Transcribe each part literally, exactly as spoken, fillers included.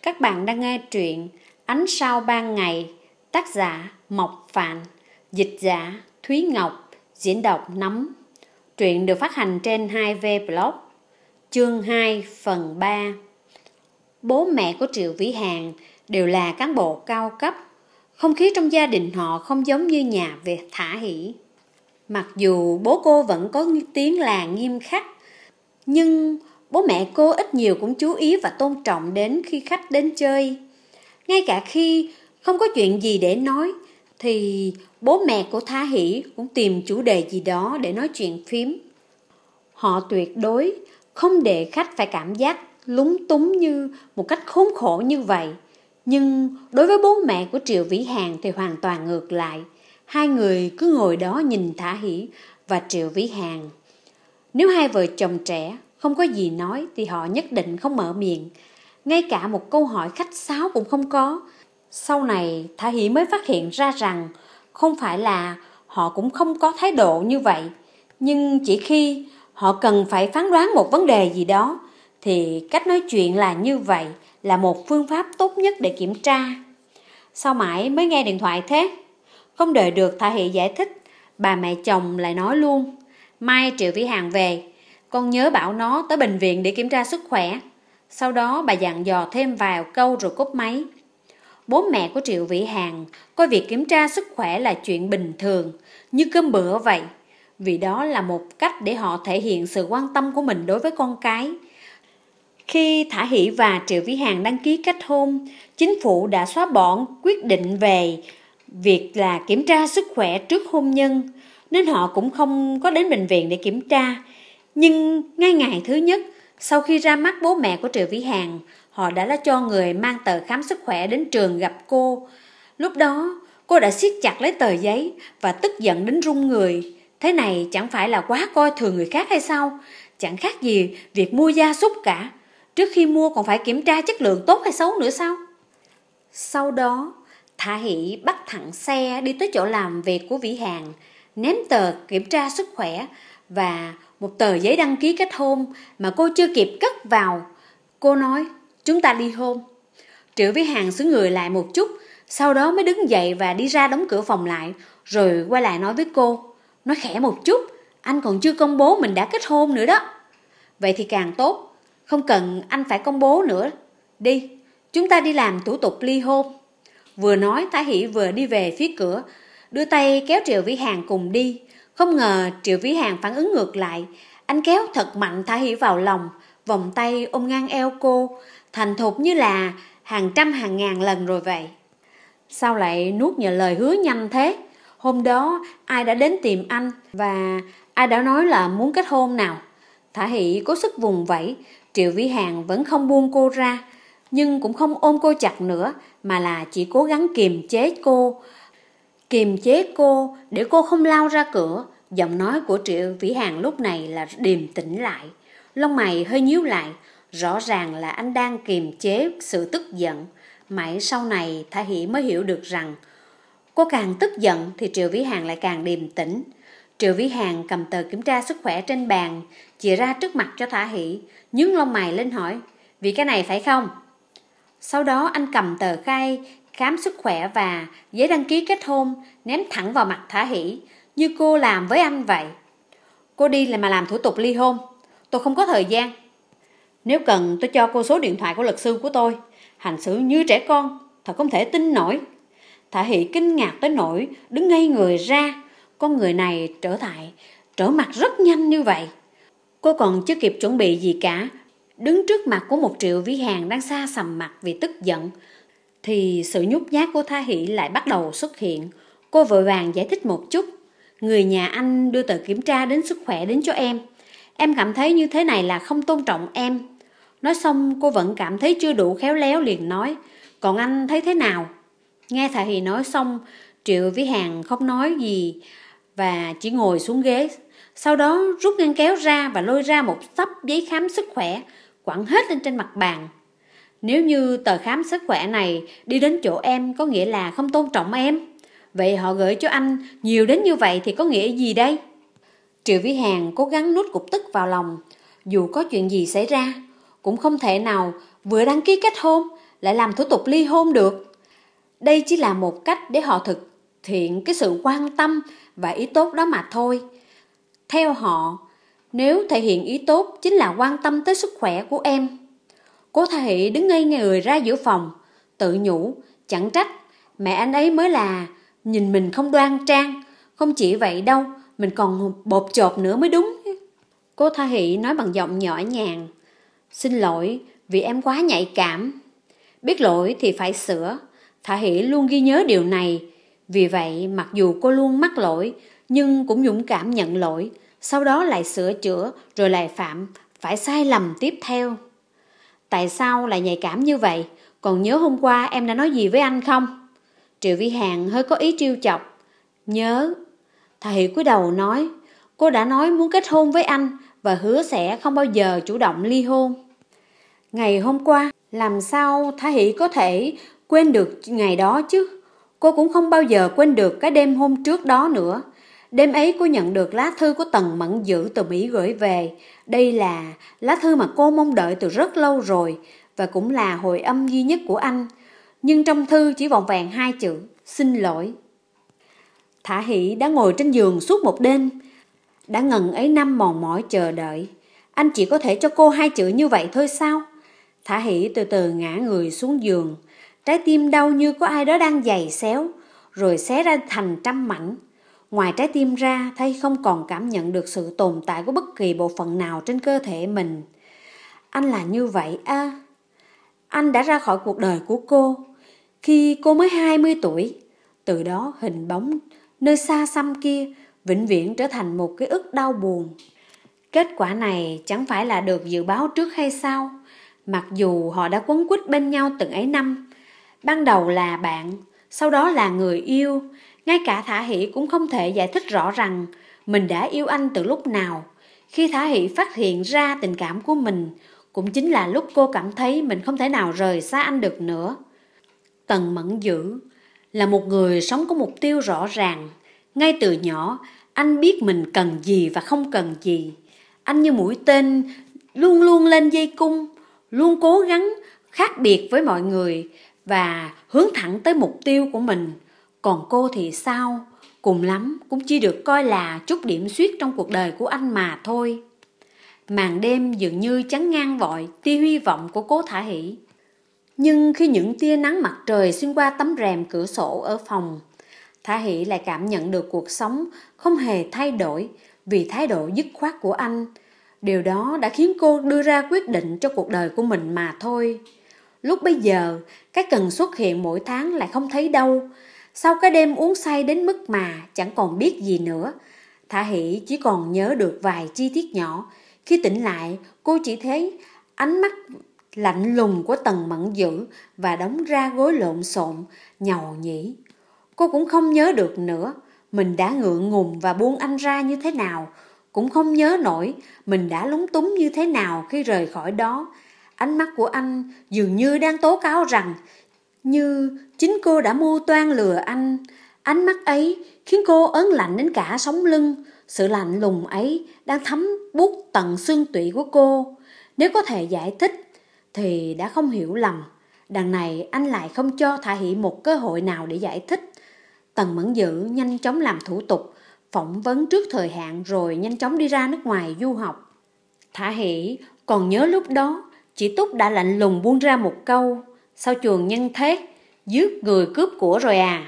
Các bạn đang nghe truyện Ánh sao ban ngày, tác giả Mộc Phạn, dịch giả Thúy Ngọc, diễn đọc Nấm. Truyện được phát hành trên hai V Blog. Chương hai phần ba. Bố mẹ của Triệu Vĩ Hàng đều là cán bộ cao cấp. Không khí trong gia đình họ không giống như nhà về Thả Hỷ. Mặc dù bố cô vẫn có tiếng là nghiêm khắc, nhưng bố mẹ cô ít nhiều cũng chú ý và tôn trọng đến khi khách đến chơi. Ngay cả khi không có chuyện gì để nói, thì bố mẹ của Thả Hỷ cũng tìm chủ đề gì đó để nói chuyện phím. Họ tuyệt đối không để khách phải cảm giác lúng túng như một cách khốn khổ như vậy. Nhưng đối với bố mẹ của Triệu Vĩ Hàng thì hoàn toàn ngược lại. Hai người cứ ngồi đó nhìn Thả Hỷ và Triệu Vĩ Hàng. Nếu hai vợ chồng trẻ không có gì nói thì họ nhất định không mở miệng. Ngay cả một câu hỏi khách sáo cũng không có. Sau này Thả Hỷ mới phát hiện ra rằng không phải là họ cũng không có thái độ như vậy, nhưng chỉ khi họ cần phải phán đoán một vấn đề gì đó thì cách nói chuyện là như vậy là một phương pháp tốt nhất để kiểm tra. Sao mãi mới nghe điện thoại thế? Không đợi được Thả Hỷ giải thích, bà mẹ chồng lại nói luôn: Mai Triệu Vĩ Hàng về, con nhớ bảo nó tới bệnh viện để kiểm tra sức khỏe. Sau đó bà dặn dò thêm vài câu rồi cúp máy. Bố mẹ của Triệu Vĩ Hàng coi việc kiểm tra sức khỏe là chuyện bình thường, như cơm bữa vậy, vì đó là một cách để họ thể hiện sự quan tâm của mình đối với con cái. Khi Thả Hỷ và Triệu Vĩ Hàng đăng ký kết hôn, chính phủ đã xóa bỏ quyết định về việc là kiểm tra sức khỏe trước hôn nhân, nên họ cũng không có đến bệnh viện để kiểm tra. Nhưng ngay ngày thứ nhất, sau khi ra mắt bố mẹ của Triệu Vĩ Hàng, họ đã cho người mang tờ khám sức khỏe đến trường gặp cô. Lúc đó, cô đã siết chặt lấy tờ giấy và tức giận đến run người. Thế này chẳng phải là quá coi thường người khác hay sao? Chẳng khác gì việc mua gia súc cả. Trước khi mua còn phải kiểm tra chất lượng tốt hay xấu nữa sao? Sau đó, Thả Hỷ bắt thẳng xe đi tới chỗ làm việc của Vĩ Hàng, ném tờ kiểm tra sức khỏe và một tờ giấy đăng ký kết hôn mà cô chưa kịp cất vào. Cô nói: chúng ta ly hôn. Triệu Vĩ Hàng xứ người lại một chút, sau đó mới đứng dậy và đi ra đóng cửa phòng lại, rồi quay lại nói với cô: nói khẽ một chút, anh còn chưa công bố mình đã kết hôn nữa đó. Vậy thì càng tốt, không cần anh phải công bố nữa. Đi, chúng ta đi làm thủ tục ly hôn. Vừa nói, Thả Hỷ vừa đi về phía cửa, đưa tay kéo Triệu Vĩ Hàng cùng đi. Không ngờ Triệu Vĩ Hàng phản ứng ngược lại. Anh kéo thật mạnh Thả Hỷ vào lòng, vòng tay ôm ngang eo cô, thành thục như là hàng trăm hàng ngàn lần rồi vậy. Sao lại nuốt nhờ lời hứa nhanh thế? Hôm đó ai đã đến tìm anh và ai đã nói là muốn kết hôn nào? Thả Hỷ cố sức vùng vẫy. Triệu Vĩ Hàng vẫn không buông cô ra, nhưng cũng không ôm cô chặt nữa, mà là chỉ cố gắng kiềm chế cô. Kiềm chế cô để cô không lao ra cửa. Giọng nói của Triệu Vĩ Hàng lúc này là điềm tĩnh lại. Lông mày hơi nhíu lại, rõ ràng là anh đang kiềm chế sự tức giận. Mãi sau này Thả Hỷ mới hiểu được rằng cô càng tức giận thì Triệu Vĩ Hàng lại càng điềm tĩnh. Triệu Vĩ Hàng cầm tờ kiểm tra sức khỏe trên bàn, chìa ra trước mặt cho Thả Hỷ, nhướng lông mày lên hỏi: vì cái này phải không? Sau đó anh cầm tờ khai khám sức khỏe và giấy đăng ký kết hôn ném thẳng vào mặt Thả Hỷ, như cô làm với anh vậy. Cô đi là mà làm thủ tục ly hôn, tôi không có thời gian. Nếu cần tôi cho cô số điện thoại của luật sư của tôi. Hành xử như trẻ con, thật không thể tin nổi. Thả Hỷ kinh ngạc tới nỗi đứng ngây người ra. Con người này trở tại trở mặt rất nhanh như vậy. Cô còn chưa kịp chuẩn bị gì cả, đứng trước mặt của một Triệu Vĩ Hàng đang xa sầm mặt vì tức giận, thì sự nhút nhát của Thả Hỷ lại bắt đầu xuất hiện. Cô vội vàng giải thích một chút: người nhà anh đưa tờ kiểm tra đến sức khỏe đến cho em. Em cảm thấy như thế này là không tôn trọng em. Nói xong cô vẫn cảm thấy chưa đủ khéo léo, liền nói: còn anh thấy thế nào? Nghe Thả Hỷ nói xong, Triệu Vĩ Hàng không nói gì và chỉ ngồi xuống ghế. Sau đó rút ngăn kéo ra và lôi ra một xấp giấy khám sức khỏe, quẳng hết lên trên mặt bàn. Nếu như tờ khám sức khỏe này đi đến chỗ em có nghĩa là không tôn trọng em, vậy họ gửi cho anh nhiều đến như vậy thì có nghĩa gì đây? Triệu Vĩ Hàng cố gắng nuốt cục tức vào lòng. Dù có chuyện gì xảy ra, cũng không thể nào vừa đăng ký kết hôn lại làm thủ tục ly hôn được? Đây chỉ là một cách để họ thực hiện cái sự quan tâm và ý tốt đó mà thôi. Theo họ, nếu thể hiện ý tốt chính là quan tâm tới sức khỏe của em. Cô Thà Hỷ đứng ngây người ra giữa phòng, tự nhủ, chẳng trách, mẹ anh ấy mới là nhìn mình không đoan trang. Không chỉ vậy đâu, mình còn bột chộp nữa mới đúng. Cô Thà Hỷ nói bằng giọng nhỏ nhàng, xin lỗi vì em quá nhạy cảm. Biết lỗi thì phải sửa. Thà Hỷ luôn ghi nhớ điều này. Vì vậy mặc dù cô luôn mắc lỗi, nhưng cũng dũng cảm nhận lỗi, sau đó lại sửa chữa, rồi lại phạm phải sai lầm tiếp theo. Tại sao lại nhạy cảm như vậy? Còn nhớ hôm qua em đã nói gì với anh không? Triệu Vi Hàn hơi có ý trêu chọc. Nhớ. Thà Hỷ cúi đầu nói, cô đã nói muốn kết hôn với anh và hứa sẽ không bao giờ chủ động ly hôn. Ngày hôm qua, làm sao Thà Hỷ có thể quên được ngày đó chứ? Cô cũng không bao giờ quên được cái đêm hôm trước đó nữa. Đêm ấy cô nhận được lá thư của Tần Mẫn Dữ từ Mỹ gửi về. Đây là lá thư mà cô mong đợi từ rất lâu rồi, và cũng là hồi âm duy nhất của anh. Nhưng trong thư chỉ vỏn vẹn hai chữ, xin lỗi. Thà Hỷ đã ngồi trên giường suốt một đêm, đã ngần ấy năm mòn mỏi chờ đợi. Anh chỉ có thể cho cô hai chữ như vậy thôi sao? Thà Hỷ từ từ ngã người xuống giường, trái tim đau như có ai đó đang giày xéo, rồi xé ra thành trăm mảnh. Ngoài trái tim ra, Thay không còn cảm nhận được sự tồn tại của bất kỳ bộ phận nào trên cơ thể mình. Anh là như vậy à? Anh đã ra khỏi cuộc đời của cô khi cô mới hai mươi tuổi. Từ đó hình bóng nơi xa xăm kia vĩnh viễn trở thành một ký ức đau buồn. Kết quả này chẳng phải là được dự báo trước hay sao? Mặc dù họ đã quấn quýt bên nhau từng ấy năm, ban đầu là bạn, sau đó là người yêu. Ngay cả Thà Hỷ cũng không thể giải thích rõ rằng mình đã yêu anh từ lúc nào. Khi Thà Hỷ phát hiện ra tình cảm của mình, cũng chính là lúc cô cảm thấy mình không thể nào rời xa anh được nữa. Tần Mẫn Dữ là một người sống có mục tiêu rõ ràng. Ngay từ nhỏ, anh biết mình cần gì và không cần gì. Anh như mũi tên luôn luôn lên dây cung, luôn cố gắng khác biệt với mọi người và hướng thẳng tới mục tiêu của mình. Còn cô thì sao? Cùng lắm cũng chỉ được coi là chút điểm xuyết trong cuộc đời của anh mà thôi. Màn đêm dường như chắn ngang vội tia hy vọng của cố Thà Hỷ. Nhưng khi những tia nắng mặt trời xuyên qua tấm rèm cửa sổ ở phòng, Thà Hỷ lại cảm nhận được cuộc sống không hề thay đổi vì thái độ dứt khoát của anh. Điều đó đã khiến cô đưa ra quyết định cho cuộc đời của mình mà thôi. Lúc bây giờ, cái cần xuất hiện mỗi tháng lại không thấy đâu. Sau cái đêm uống say đến mức mà chẳng còn biết gì nữa, Thà Hỷ chỉ còn nhớ được vài chi tiết nhỏ. Khi tỉnh lại, cô chỉ thấy ánh mắt lạnh lùng của Tần Mẫn Dữ và đống ra gối lộn xộn, nhàu nhĩ. Cô cũng không nhớ được nữa mình đã ngượng ngùng và buông anh ra như thế nào, cũng không nhớ nổi mình đã lúng túng như thế nào khi rời khỏi đó. Ánh mắt của anh dường như đang tố cáo rằng như chính cô đã mưu toan lừa anh. Ánh mắt ấy khiến cô ớn lạnh đến cả sống lưng. Sự lạnh lùng ấy đang thấm buốt tận xương tủy của cô. Nếu có thể giải thích thì đã không hiểu lầm. Đằng này anh lại không cho Thà Hỷ một cơ hội nào để giải thích. Tần Mẫn Dữ nhanh chóng làm thủ tục phỏng vấn trước thời hạn, rồi nhanh chóng đi ra nước ngoài du học. Thà Hỷ còn nhớ lúc đó chị Túc đã lạnh lùng buông ra một câu: sao chuồng nhân thế, giết người cướp của rồi à.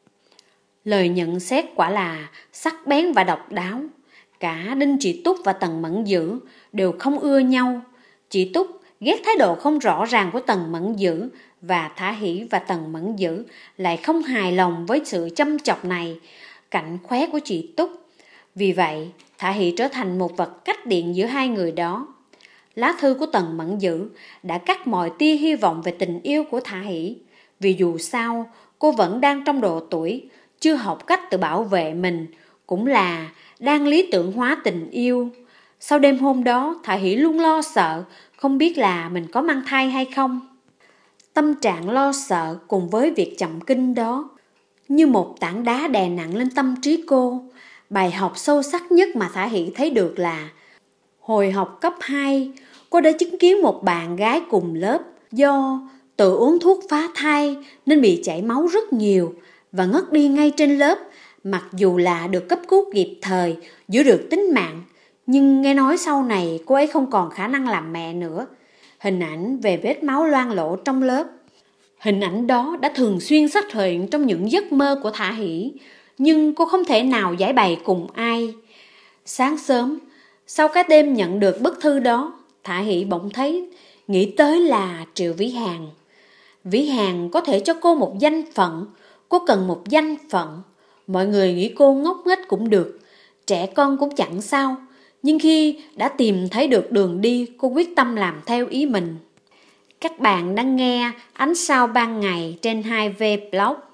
Lời nhận xét quả là sắc bén và độc đáo. Cả Đinh Chị Túc và Tần Mẫn Dữ đều không ưa nhau. Chị Túc ghét thái độ không rõ ràng của Tần Mẫn Dữ, và Thà Hỷ và Tần Mẫn Dữ lại không hài lòng với sự chăm chọc này, cạnh khóe của chị Túc. Vì vậy, Thà Hỷ trở thành một vật cách điện giữa hai người đó. Lá thư của Tần Mẫn Dữ đã cắt mọi tia hy vọng về tình yêu của Thà Hỷ. Vì dù sao, cô vẫn đang trong độ tuổi, chưa học cách tự bảo vệ mình, cũng là đang lý tưởng hóa tình yêu. Sau đêm hôm đó, Thà Hỷ luôn lo sợ, không biết là mình có mang thai hay không. Tâm trạng lo sợ cùng với việc chậm kinh đó như một tảng đá đè nặng lên tâm trí cô. Bài học sâu sắc nhất mà Thà Hỷ thấy được là hồi học cấp hai, cô đã chứng kiến một bạn gái cùng lớp do Tự uống thuốc phá thai nên bị chảy máu rất nhiều và ngất đi ngay trên lớp, mặc dù là được cấp cứu kịp thời, giữ được tính mạng. Nhưng nghe nói sau này cô ấy không còn khả năng làm mẹ nữa. Hình ảnh về vết máu loang lổ trong lớp. Hình ảnh đó đã thường xuyên xuất hiện trong những giấc mơ của Thả Hỷ, nhưng cô không thể nào giải bày cùng ai. Sáng sớm, sau cái đêm nhận được bức thư đó, Thả Hỷ bỗng thấy, nghĩ tới là Triệu Vĩ Hàn. Vĩ Hàn có thể cho cô một danh phận, cô cần một danh phận. Mọi người nghĩ cô ngốc nghếch cũng được, trẻ con cũng chẳng sao. Nhưng khi đã tìm thấy được đường đi, cô quyết tâm làm theo ý mình. Các bạn đang nghe Ánh Sao Ban Ngày trên hai V Blog.